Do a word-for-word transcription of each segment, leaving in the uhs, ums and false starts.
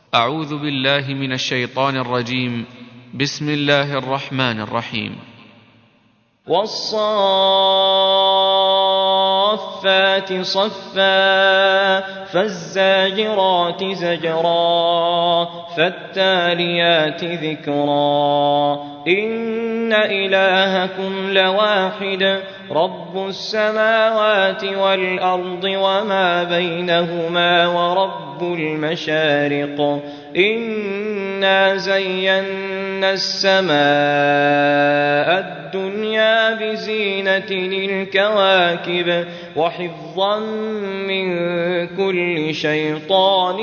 أعوذ بالله من الشيطان الرجيم. بسم الله الرحمن الرحيم. والصافات صفا فالزاجرات زجرا فالتاليات ذكرا إن إلهكم لواحد رب السماوات والأرض وما بينهما ورب المشارق إنا زينا السماء الدنيا بزينة للكواكب وحفظا من كل شيطان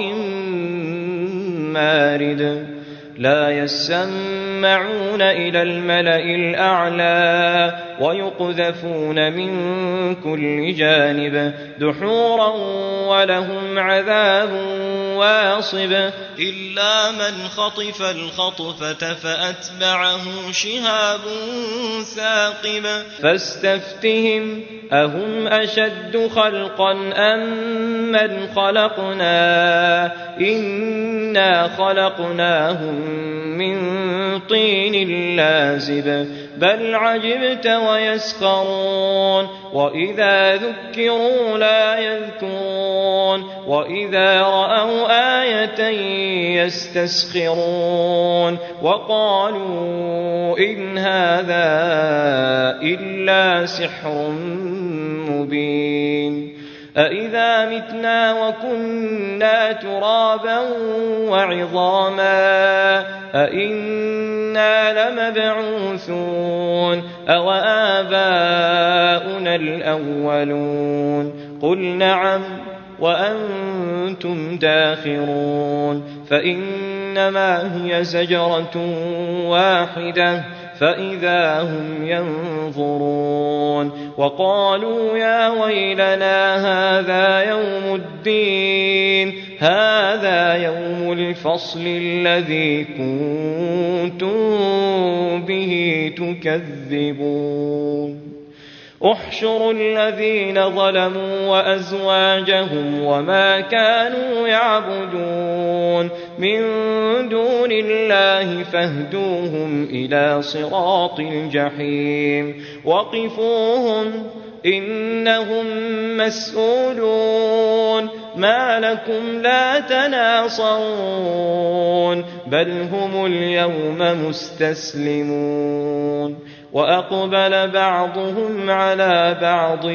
مارد لا يسمعون إلى الملأ الأعلى ويقذفون من كل جانب دحورا ولهم عذاب واصب إلا من خطف الخطفة فأتبعه شهاب ثاقب فاستفتهم أهم أشد خلقا أم من خلقنا إنا خلقناهم من طين لازب بل عجبت ويسخرون وإذا ذكروا لا يذكرون وإذا رأوا آية يستسخرون وقالوا إن هذا إلا سحر مبين أإذا متنا وكنا ترابا وعظاما أإنا لمبعوثون أو آباؤنا الأولون قل نعم وأنتم داخرون فإنما هي زجرة واحدة فإذا هم ينظرون وقالوا يا ويلنا هذا يوم الدين هذا يوم الفصل الذي كنتم به تكذبون احشروا الذين ظلموا وأزواجهم وما كانوا يعبدون من دون الله فاهدوهم إلى صراط الجحيم وقفوهم إنهم مسؤولون ما لكم لا تناصرون بل هم اليوم مستسلمون وأقبل بعضهم على بعض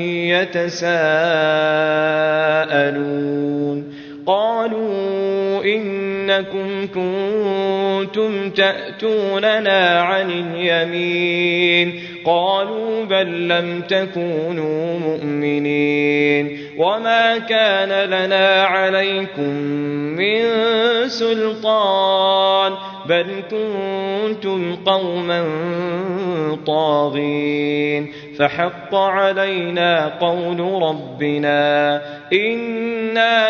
يتساءلون قالوا إنكم كنتم تأتوننا عن اليمين قالوا بل لم تكونوا مؤمنين وما كان لنا عليكم من سلطان بل كنتم قوما طاغين فحق علينا قول ربنا إنا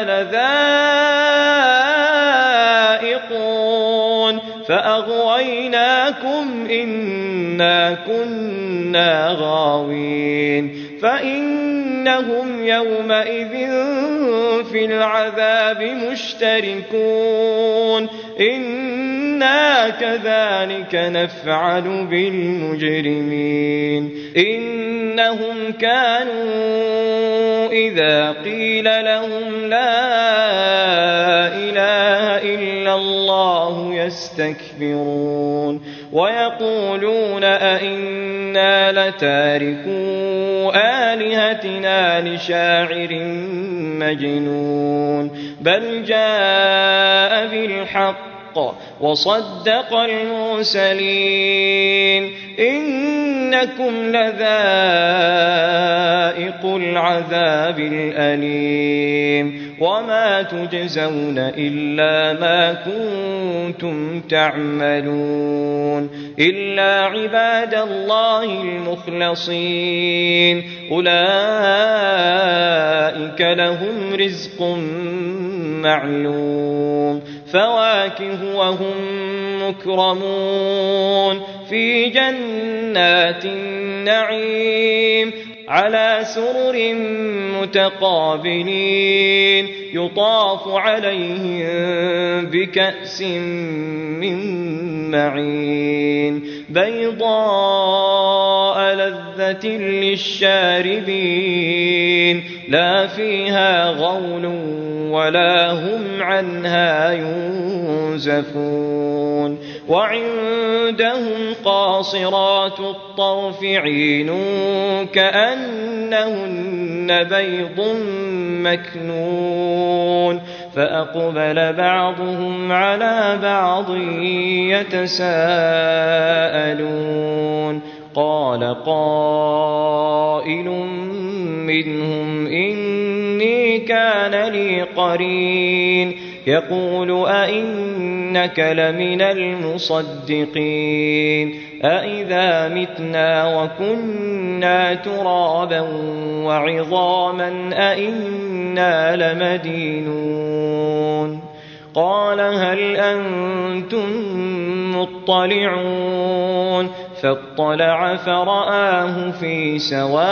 لذائقون فأغويناكم إنا كنا غاوين فإنهم يومئذ في العذاب مشتركون إنا كذلك نفعل بالمجرمين إنهم كانوا إذا قيل لهم لا إله إلا الله يستكبرون ويقولون أئنا لتاركو آلهتنا لشاعر مجنون بل جاء بالحق وصدق المرسلين إنكم لذائق العذاب الأليم وما تجزون إلا ما كنتم تعملون إلا عباد الله المخلصين أولئك لهم رزق معلوم فواكه وهم مكرمون في جنات النعيم على سرر متقابلين يطاف عليهم بكأس من معين بيضاء لذة للشاربين لا فيها غول ولا هم عنها ينزفون وعندهم قاصرات الطرف عين كأنهن بيض مكنون فأقبل بعضهم على بعض يتساءلون قال قائل منهم إني كان لي قرين يقول أئنك لمن المصدقين أئذا متنا وكنا ترابا وعظاما أئنا لمدينون قال هل أنتم مطلعون فاطلع فرآه في سواء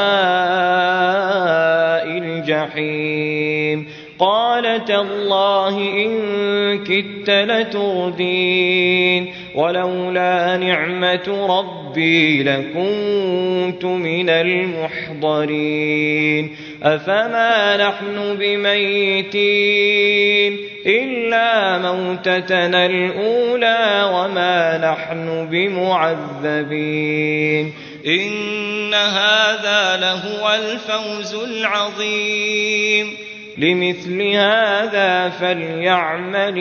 الجحيم قال تالله إن كدت لتردين ولولا نعمة ربي لكنت من المحضرين أفما نحن بميتين إلا موتتنا الأولى وما نحن بمعذبين إن هذا لهو الفوز العظيم لمثل هذا فليعمل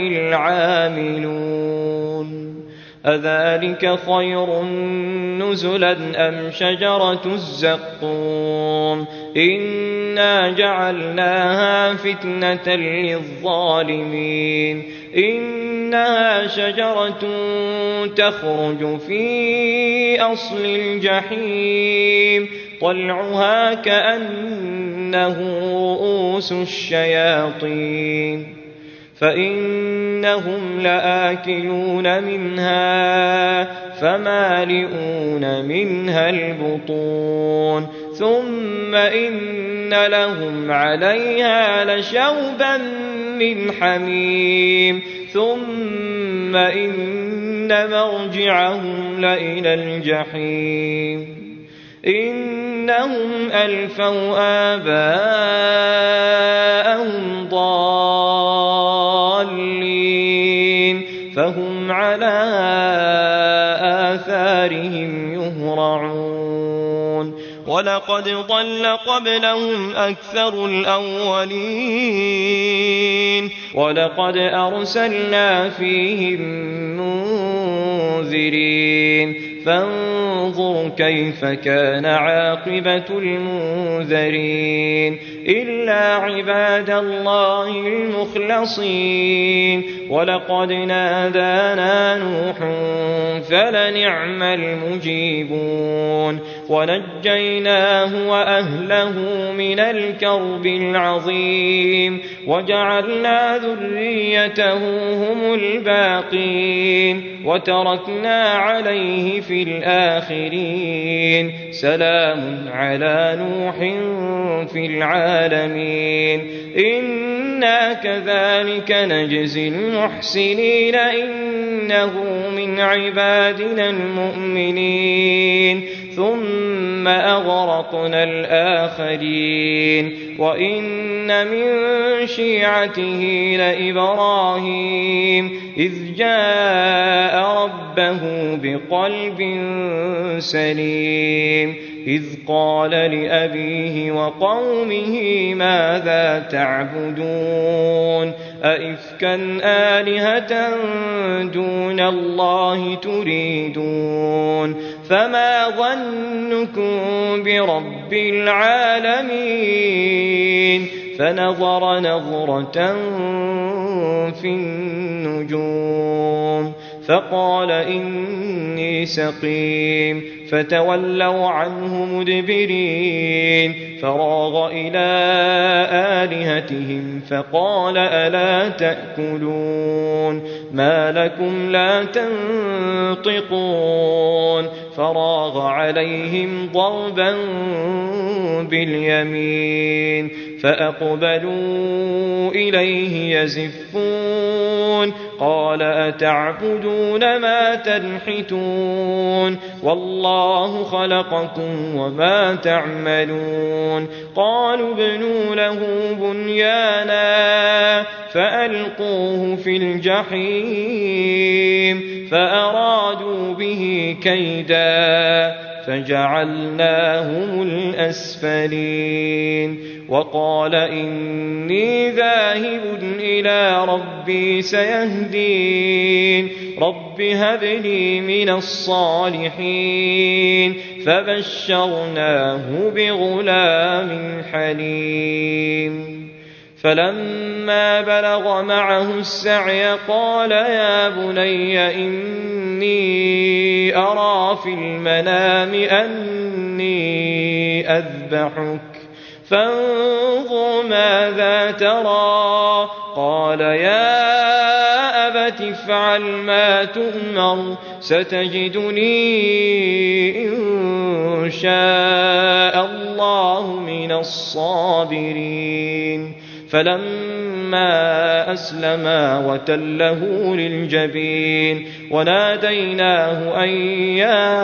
العاملون أذلك خير نزلا أم شجرة الزقوم إنا جعلناها فتنة للظالمين إنها شجرة تخرج في أصل الجحيم طلعها كأنه رؤوس الشياطين فإنهم لآكلون منها فمالئون منها البطون ثم إن لهم عليها لشوبا من حميم ثم إن مرجعهم لإلى الجحيم إنهم ألفوا آباءهم ضالين فهم على آثارهم يهرعون ولقد ضل قبلهم أكثر الأولين ولقد أرسلنا فيهم منذرين فانظر كيف كان عاقبة المنذرين إلا عباد الله المخلصين ولقد نادانا نوح فلنعم المجيبون ونجيناه وأهله من الكرب العظيم وجعلنا ذريته هم الباقين وتركنا عليه في الآخرين سلام على نوح في العالمين إنا كذلك نجزي المحسنين إنه من عبادنا المؤمنين ثم أغرقنا الآخرين وإن من شيعته لإبراهيم إذ جاء ربه بقلب سليم إذ قال لأبيه وقومه ماذا تعبدون أئفكا آلهة دون الله تريدون فما ظنكم برب العالمين فنظر نظرة في النجوم فقال إني سقيم فتولوا عنه مدبرين فراغ إلى آلهتهم فقال ألا تأكلون ما لكم لا تنطقون فراغ عليهم ضربا باليمين فأقبلوا إليه يزفون قال أتعبدون ما تنحتون والله خلقكم وما تعملون قالوا ابنوا له بنيانا فألقوه في الجحيم فأرادوا به كيدا فجعلناهم الأسفلين وقال إني ذاهب إلى ربي سيهدين رب هب لي من الصالحين فبشرناه بغلام حليم فلما بلغ معه السعي قال يا بني إني أرى في المنام أني أذبحك فانظر ماذا ترى قال يا أبت افعل ما تؤمر ستجدني إن شاء الله من الصابرين فلما أسلما وتله للجبين وناديناه أن يا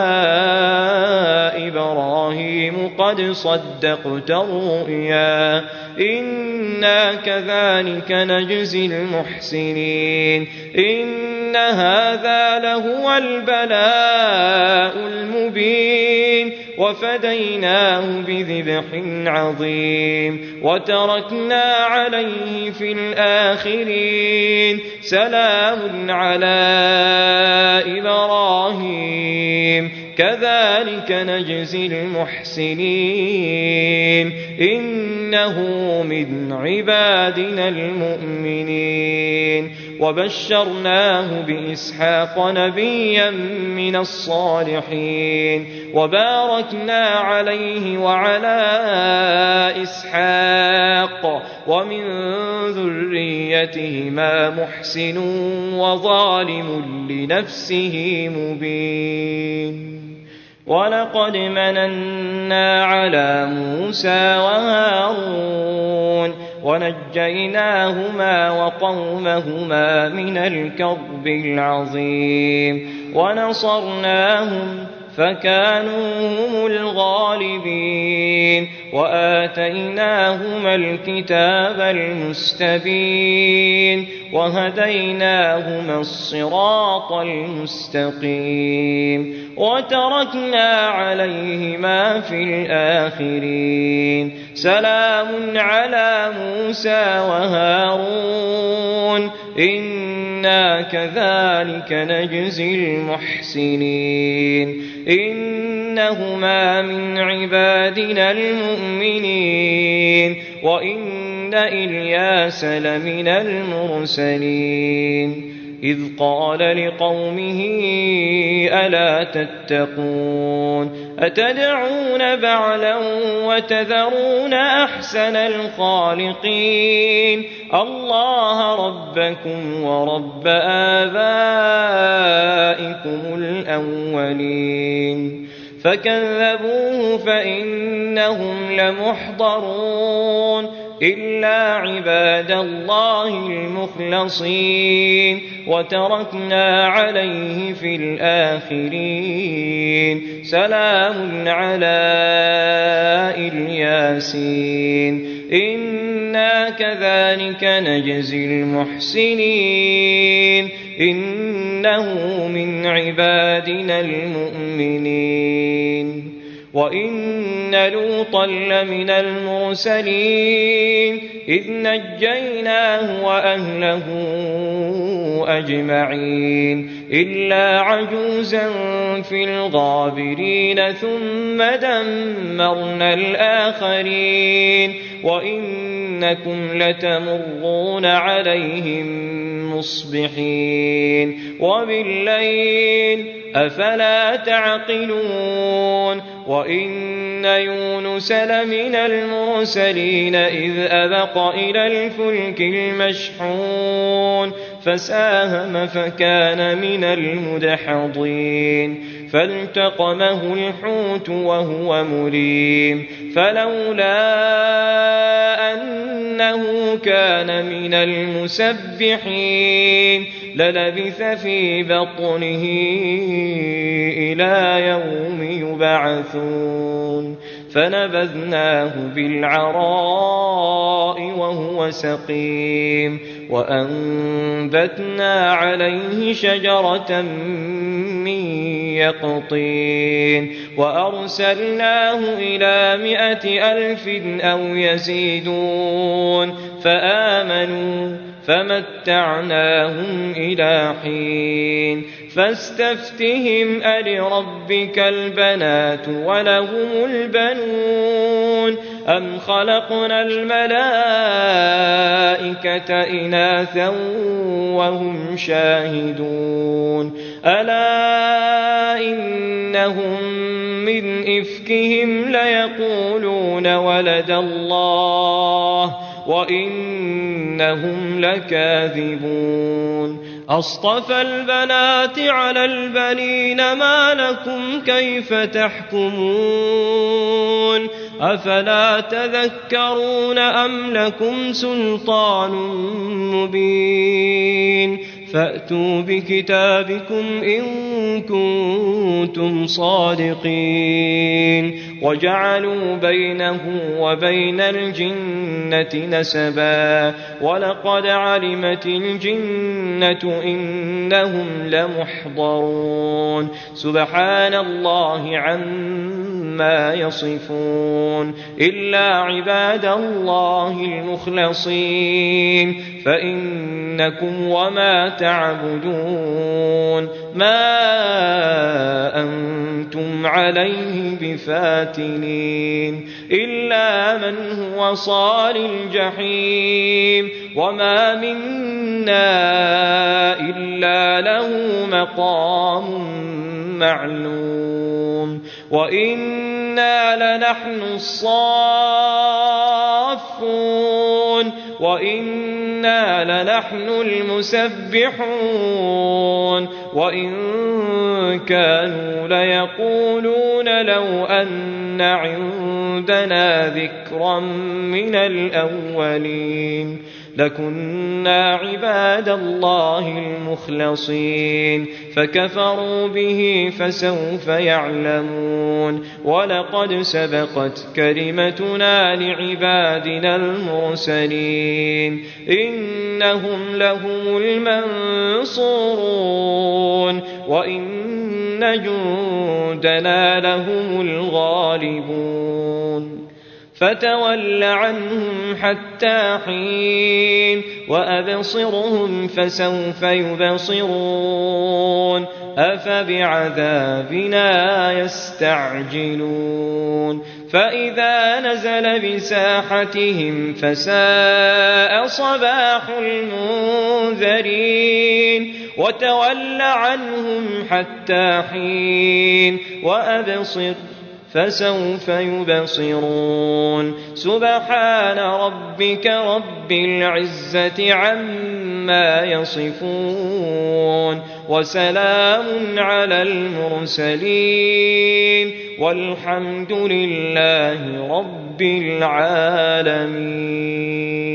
إبراهيم قد صدقت الرؤيا إنا كذلك نجزي المحسنين إن هذا لهو البلاء المبين وفديناه بذبح عظيم وتركنا عليه في الآخرين سلام على إبراهيم كذلك نجزي المحسنين إنه من عبادنا المؤمنين وبشرناه بإسحاق نبيا من الصالحين وباركنا عليه وعلى إسحاق ومن ذريتهما محسن وظالم لنفسه مبين ولقد مننا على موسى وهارون ونجيناهما وقومهما من الكرب العظيم ونصرناهم فكانوا هم الغالبين وآتيناهما الكتاب المستبين وهديناهما الصراط المستقيم وتركنا عليهما في الآخرين سلام على موسى وهارون إنا كذلك نجزي المحسنين إنهما من عبادنا المؤمنين وإن إلياس لمن المرسلين إذ قال لقومه ألا تتقون أتدعون بعلا وتذرون أحسن الخالقين الله ربكم ورب آبائكم الأولين فكذبوه فإنهم لمحضرون إلا عباد الله المخلصين وتركنا عليه في الآخرين سلام على الياسين إنا كذلك نجزي المحسنين إنه من عبادنا المؤمنين وإن لوطا لمن المرسلين إذ نجيناه وأهله أجمعين إلا عجوزا في الغابرين ثم دمرنا الآخرين وإنكم لتمرون عليهم مصبحين وبالليل أفلا تعقلون وإن يونس لمن المرسلين إذ أبق إلى الفلك المشحون فساهم فكان من المدحضين فالتقمه الحوت وهو مليم فلولا أنه كان من المسبحين للبث في بطنه إلى يوم يبعثون فنبذناه بالعراء وهو سقيم وأنبتنا عليه شجرة من يقطين وأرسلناه إلى مائة ألف أو يزيدون فآمنوا فمتعناهم إلى حين فاستفتهم ألربك البنات ولهم البنون أم خلقنا الملائكة إناثا وهم شاهدون ألا إنهم من إفكهم ليقولون ولد الله وإنهم لكاذبون أصطفى البنات على البنين ما لكم كيف تحكمون أفلا تذكرون أم لكم سلطان مبين فأتوا بكتابكم إن كنتم صادقين وجعلوا بينه وبين الجنة نسبا ولقد علمت الجنة إنهم لمحضرون سبحان الله عما يصفون إلا عباد الله المخلصين فإنكم وما تعبدون ما أنتم عليه بفاتنين إلا من هو صال الجحيم وما منا إلا له مقام معلوم وإنا لنحن الصافون وإنا لنحن المسبحون وإن كانوا ليقولون لو أن عندنا ذكرا من الأولين لكنا عباد الله المخلصين فكفروا به فسوف يعلمون ولقد سبقت كلمتنا لعبادنا المرسلين إنهم لهم المنصورون وإن جندنا لهم الغالبون فتول عنهم حتى حين وأبصرهم فسوف يبصرون أفبعذابنا يستعجلون فإذا نزل بساحتهم فساء صباح المنذرين وتول عنهم حتى حين وأبصر فسوف يبصرون سبحان ربك رب العزة عما يصفون وسلام على المرسلين والحمد لله رب العالمين.